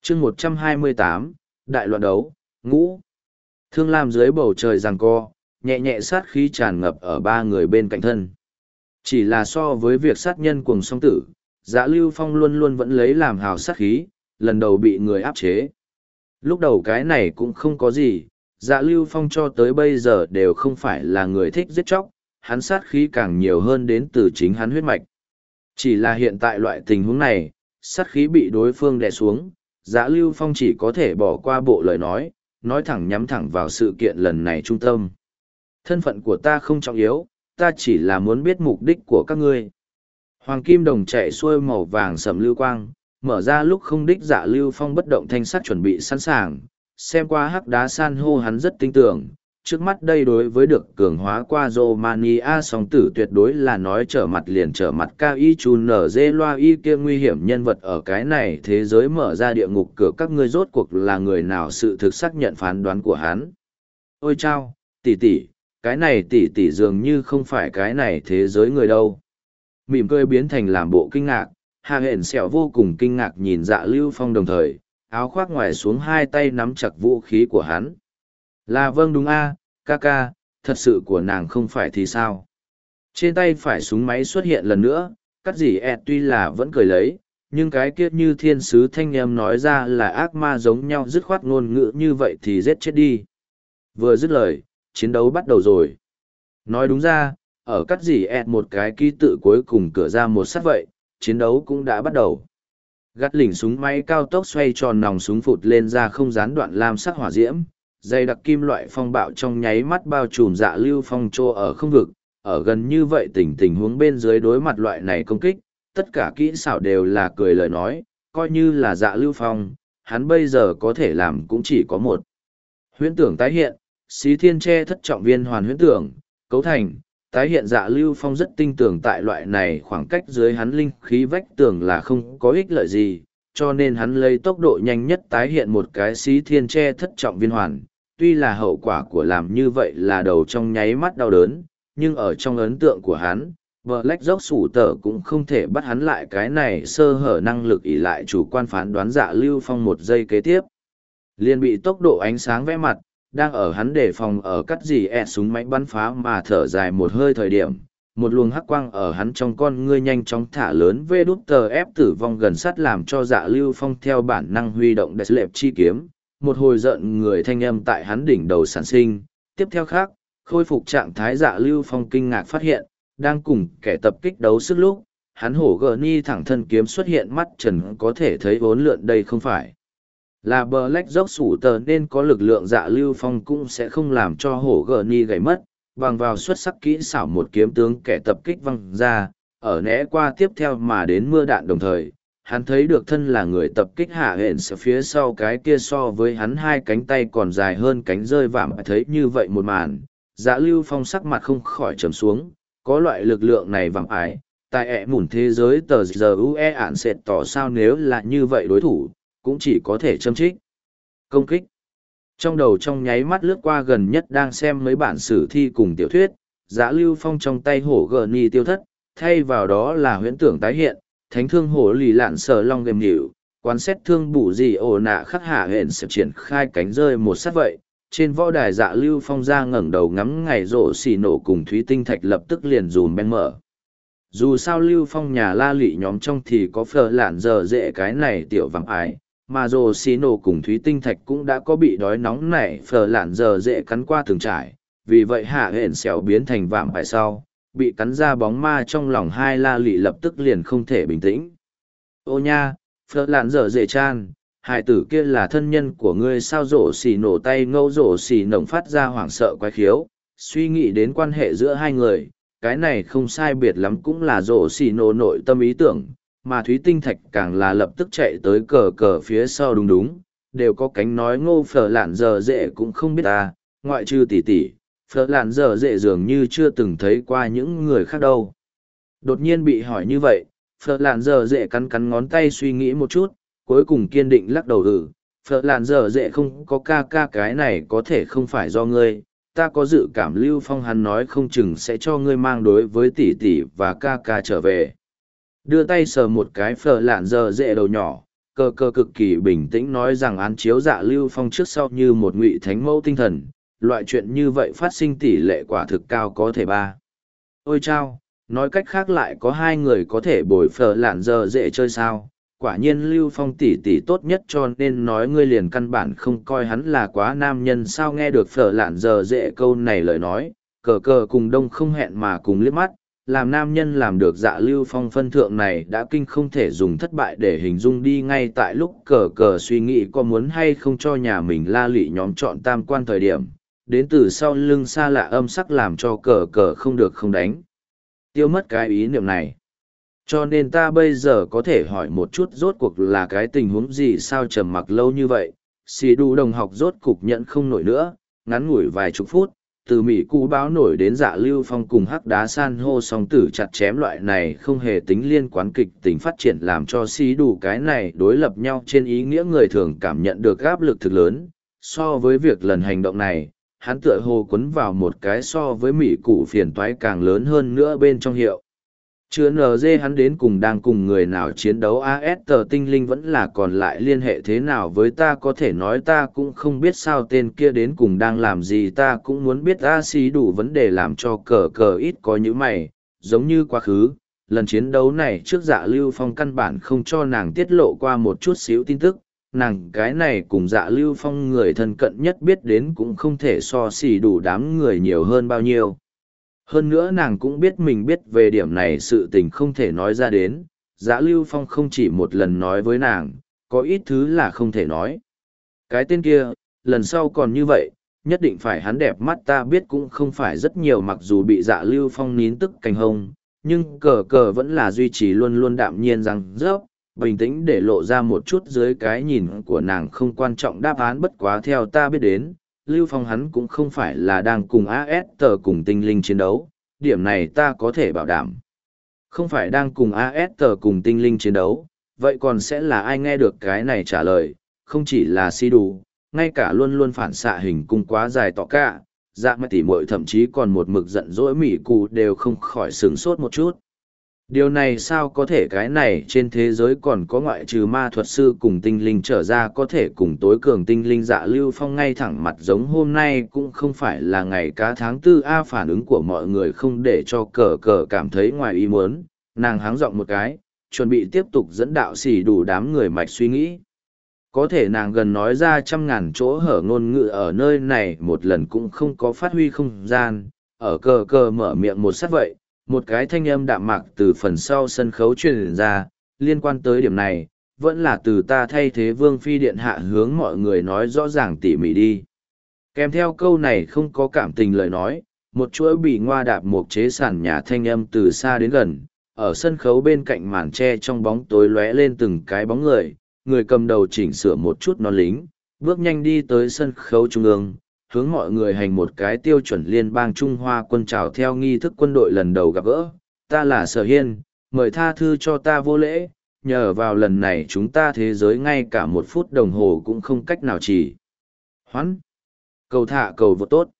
chương 128, đại loạn đấu, ngũ. Thương Lam dưới bầu trời giằng co, nhẹ nhẹ sát khí tràn ngập ở ba người bên cạnh thân. Chỉ là so với việc sát nhân cuồng song tử, Dạ Lưu Phong luôn luôn vẫn lấy làm hào sát khí, lần đầu bị người áp chế. Lúc đầu cái này cũng không có gì, Dạ Lưu Phong cho tới bây giờ đều không phải là người thích giết chóc, hắn sát khí càng nhiều hơn đến từ chính hắn huyết mạch. Chỉ là hiện tại loại tình huống này, sát khí bị đối phương đè xuống, Dạ Lưu Phong chỉ có thể bỏ qua bộ lời nói thẳng nhắm thẳng vào sự kiện lần này trung tâm. Thân phận của ta không trọng yếu, ta chỉ là muốn biết mục đích của các ngươi. Hoàng kim đồng chạy xuôi màu vàng sầm lưu quang, mở ra lúc không đích. Dạ Lưu Phong bất động thanh sắc chuẩn bị sẵn sàng, xem qua hắc đá san hô hắn rất tin tưởng. Trước mắt đây đối với được cường hóa qua Romania song tử tuyệt đối là nói trở mặt liền trở mặt cao y chun nở dê loa y kia nguy hiểm nhân vật ở cái này thế giới mở ra địa ngục cửa các ngươi rốt cuộc là người nào sự thực xác nhận phán đoán của hắn. Ôi chao, tỷ tỷ, cái này tỷ tỷ dường như không phải cái này thế giới người đâu. Mỉm cười biến thành làm bộ kinh ngạc, Hạ Hển Sẹo vô cùng kinh ngạc nhìn Dạ Lưu Phong đồng thời, áo khoác ngoài xuống hai tay nắm chặt vũ khí của hắn. Là vâng đúng a, ca ca, thật sự của nàng không phải thì sao? Trên tay phải súng máy xuất hiện lần nữa, cắt gì ẹt tuy là vẫn cười lấy, nhưng cái kia như thiên sứ thanh âm nói ra là ác ma giống nhau dứt khoát ngôn ngữ như vậy thì giết chết đi. Vừa dứt lời, chiến đấu bắt đầu rồi. Nói đúng ra, ở cắt gì ẹt một cái ký tự cuối cùng cửa ra một sát vậy, chiến đấu cũng đã bắt đầu. Gắt lỉnh súng máy cao tốc xoay tròn nòng súng phụt lên ra không gián đoạn lam sắc hỏa diễm, dây đặc kim loại phong bạo trong nháy mắt bao trùm Dạ Lưu Phong trô ở không vực, ở gần như vậy tình huống bên dưới đối mặt loại này công kích, tất cả kỹ xảo đều là cười lời nói, coi như là Dạ Lưu Phong, hắn bây giờ có thể làm cũng chỉ có một. Huyễn tưởng tái hiện, xí thiên che thất trọng viên hoàn huyễn tưởng, cấu thành, tái hiện. Dạ Lưu Phong rất tin tưởng tại loại này khoảng cách dưới hắn linh khí vách tường là không có ích lợi gì, cho nên hắn lấy tốc độ nhanh nhất tái hiện một cái xí thiên che thất trọng viên hoàn. Tuy là hậu quả của làm như vậy là đầu trong nháy mắt đau đớn, nhưng ở trong ấn tượng của hắn, Black Dog sủ tờ cũng không thể bắt hắn lại cái này sơ hở năng lực ỷ lại chủ quan phán đoán. Dạ Lưu Phong một giây kế tiếp liền bị tốc độ ánh sáng vẽ mặt, đang ở hắn đề phòng ở cắt gì súng máy bắn phá mà thở dài một hơi thời điểm, một luồng hắc quang ở hắn trong con ngươi nhanh chóng thả lớn vê đút tờ ép tử vong gần sát làm cho Dạ Lưu Phong theo bản năng huy động đẹp lệp chi kiếm, một hồi giận người thanh âm tại hắn đỉnh đầu sản sinh. Tiếp theo khác, khôi phục trạng thái Dạ Lưu Phong kinh ngạc phát hiện, đang cùng kẻ tập kích đấu sức lúc, hắn hổ gờ ni thẳng thân kiếm xuất hiện mắt trần có thể thấy vốn lượn đây không phải là Black Dog sủ tờ nên có lực lượng. Dạ Lưu Phong cũng sẽ không làm cho hổ gờ ni gãy mất, bằng vào xuất sắc kỹ xảo một kiếm tướng kẻ tập kích văng ra, ở né qua tiếp theo mà đến mưa đạn đồng thời, hắn thấy được thân là người tập kích Hạ Hển Sẹo phía sau cái kia so với hắn hai cánh tay còn dài hơn cánh rơi vạm. Thấy như vậy một màn, Dạ Lưu Phong sắc mặt không khỏi trầm xuống, có loại lực lượng này vạm ái, tại ẹ mủn thế giới tờ giờ UE ản sệt tỏ sao nếu là như vậy đối thủ, cũng chỉ có thể châm trích. Công kích. Trong đầu trong nháy mắt lướt qua gần nhất đang xem mấy bản sử thi cùng tiểu thuyết, Dạ Lưu Phong trong tay hổ gờ ni tiêu thất, thay vào đó là huyễn tưởng tái hiện, thánh thương hổ lì lạn sở long gềm nhịu, quán xét thương bù gì ổ nạ khắc hạ hẹn sẽ triển khai cánh rơi một sát vậy. Trên võ đài Dạ Lưu Phong ra ngẩng đầu ngắm ngày rộ xì nổ cùng thúy tinh thạch lập tức liền dùm ben mở. Dù sao Lưu Phong nhà la lị nhóm trong thì có phở lạn giờ dễ cái này tiểu vàng ái, mà rồ xì nổ cùng thúy tinh thạch cũng đã có bị đói nóng này phở lạn giờ dễ cắn qua từng trải, vì vậy hạ hẹn xẻo biến thành vạm ải sau, bị cắn ra bóng ma trong lòng hai la lị lập tức liền không thể bình tĩnh. Ô nha, phở lạn giờ dễ chan, hải tử kia là thân nhân của ngươi sao? Rổ xì nổ tay ngâu rổ xì nồng phát ra hoảng sợ quái khiếu, suy nghĩ đến quan hệ giữa hai người, cái này không sai biệt lắm cũng là rổ xì nổ nội tâm ý tưởng, mà thúy tinh thạch càng là lập tức chạy tới cờ cờ phía sau. Đúng đúng, đều có cánh nói ngô phở lạn giờ dễ cũng không biết ta, ngoại trừ tỷ tỷ, phở lạn giờ dễ dường như chưa từng thấy qua những người khác đâu. Đột nhiên bị hỏi như vậy, phở lạn giờ dễ cắn cắn ngón tay suy nghĩ một chút, cuối cùng kiên định lắc đầu. Phở lạn giờ dễ không có ca ca, cái này có thể không phải do ngươi, ta có dự cảm Lưu Phong hắn nói không chừng sẽ cho ngươi mang đối với tỷ tỷ và ca ca trở về. Đưa tay sờ một cái phở lạn giờ dễ đầu nhỏ, Cờ cờ cực kỳ bình tĩnh nói rằng án chiếu Dạ Lưu Phong trước sau như một ngụy thánh mẫu tinh thần, loại chuyện như vậy phát sinh tỷ lệ quả thực cao có thể ba. Ôi chao, nói cách khác lại có hai người có thể bồi phở lạn giờ dễ chơi sao? Quả nhiên Lưu Phong tỷ tỷ tốt nhất cho nên nói ngươi liền căn bản không coi hắn là quá nam nhân sao nghe được phở lạn giờ dễ câu này lời nói, cờ cờ cùng đông không hẹn mà cùng liếc mắt, làm nam nhân làm được Dạ Lưu Phong phân thượng này đã kinh không thể dùng thất bại để hình dung đi ngay tại lúc cờ cờ suy nghĩ có muốn hay không cho nhà mình la lị nhóm chọn tam quan thời điểm, đến từ sau lưng xa lạ âm sắc làm cho cờ cờ không được không đánh. Tiêu mất cái ý niệm này. Cho nên ta bây giờ có thể hỏi một chút rốt cuộc là cái tình huống gì sao trầm mặc lâu như vậy, xì đu đồng học rốt cục nhận không nổi nữa, ngắn ngủi vài chục phút, từ Mỹ cũ báo nổi đến Dạ Lưu Phong cùng hắc đá san hô song tử chặt chém loại này không hề tính liên quan kịch tính phát triển làm cho xì đủ cái này đối lập nhau trên ý nghĩa người thường cảm nhận được áp lực thực lớn. So với việc lần hành động này, hắn tựa hồ quấn vào một cái so với Mỹ cũ phiền toái càng lớn hơn nữa bên trong hiệu. Chưa NG hắn đến cùng đang cùng người nào chiến đấu AS tờ tinh linh vẫn là còn lại liên hệ thế nào với ta có thể nói ta cũng không biết sao tên kia đến cùng đang làm gì ta cũng muốn biết a xí đủ vấn đề làm cho cờ cờ ít có những mày, giống như quá khứ, lần chiến đấu này trước Dạ Lưu Phong căn bản không cho nàng tiết lộ qua một chút xíu tin tức, nàng cái này cùng Dạ Lưu Phong người thân cận nhất biết đến cũng không thể so xỉ đủ đám người nhiều hơn bao nhiêu. Hơn nữa nàng cũng biết mình biết về điểm này sự tình không thể nói ra đến, Dạ Lưu Phong không chỉ một lần nói với nàng, có ít thứ là không thể nói. Cái tên kia, lần sau còn như vậy, nhất định phải hắn đẹp mắt ta biết cũng không phải rất nhiều mặc dù bị Dạ Lưu Phong nín tức cành hông, nhưng cờ cờ vẫn là duy trì luôn luôn đạm nhiên rằng rớp, bình tĩnh để lộ ra một chút dưới cái nhìn của nàng không quan trọng đáp án bất quá theo ta biết đến. Lưu Phong hắn cũng không phải là đang cùng AS tờ cùng tinh linh chiến đấu, điểm này ta có thể bảo đảm. Không phải đang cùng AS tờ cùng tinh linh chiến đấu, vậy còn sẽ là ai nghe được cái này trả lời, không chỉ là si đủ, ngay cả luôn luôn phản xạ hình cung quá dài tỏ cả, dạ mà tỉ muội thậm chí còn một mực giận dỗi mỉ cụ đều không khỏi sửng sốt một chút. Điều này sao có thể cái này trên thế giới còn có ngoại trừ ma thuật sư cùng tinh linh trở ra có thể cùng tối cường tinh linh Dạ Lưu Phong ngay thẳng mặt giống hôm nay cũng không phải là ngày cá tháng tư A phản ứng của mọi người không để cho cờ cờ cảm thấy ngoài ý muốn, nàng háng giọng một cái, chuẩn bị tiếp tục dẫn đạo xỉ đủ đám người mạch suy nghĩ. Có thể nàng gần nói ra 100.000 chỗ hở ngôn ngữ ở nơi này một lần cũng không có phát huy không gian, ở cờ cờ mở miệng một sát vậy. Một cái thanh âm đạm mạc từ phần sau sân khấu truyền ra, liên quan tới điểm này, vẫn là từ ta thay thế Vương Phi Điện Hạ hướng mọi người nói rõ ràng tỉ mỉ đi. Kèm theo câu này không có cảm tình lời nói, một chuỗi bị ngoa đạp một chế sản nhà thanh âm từ xa đến gần, ở sân khấu bên cạnh màn tre trong bóng tối lóe lên từng cái bóng người cầm đầu chỉnh sửa một chút non lính, bước nhanh đi tới sân khấu trung ương, hướng mọi người hành một cái tiêu chuẩn liên bang Trung Hoa quân trào theo nghi thức quân đội lần đầu gặp gỡ. Ta là Sở Hiên, mời tha thứ cho ta vô lễ, nhờ vào lần này chúng ta thế giới ngay cả 1 phút đồng hồ cũng không cách nào chỉ. Hoãn. Cầu thả cầu vô tốt.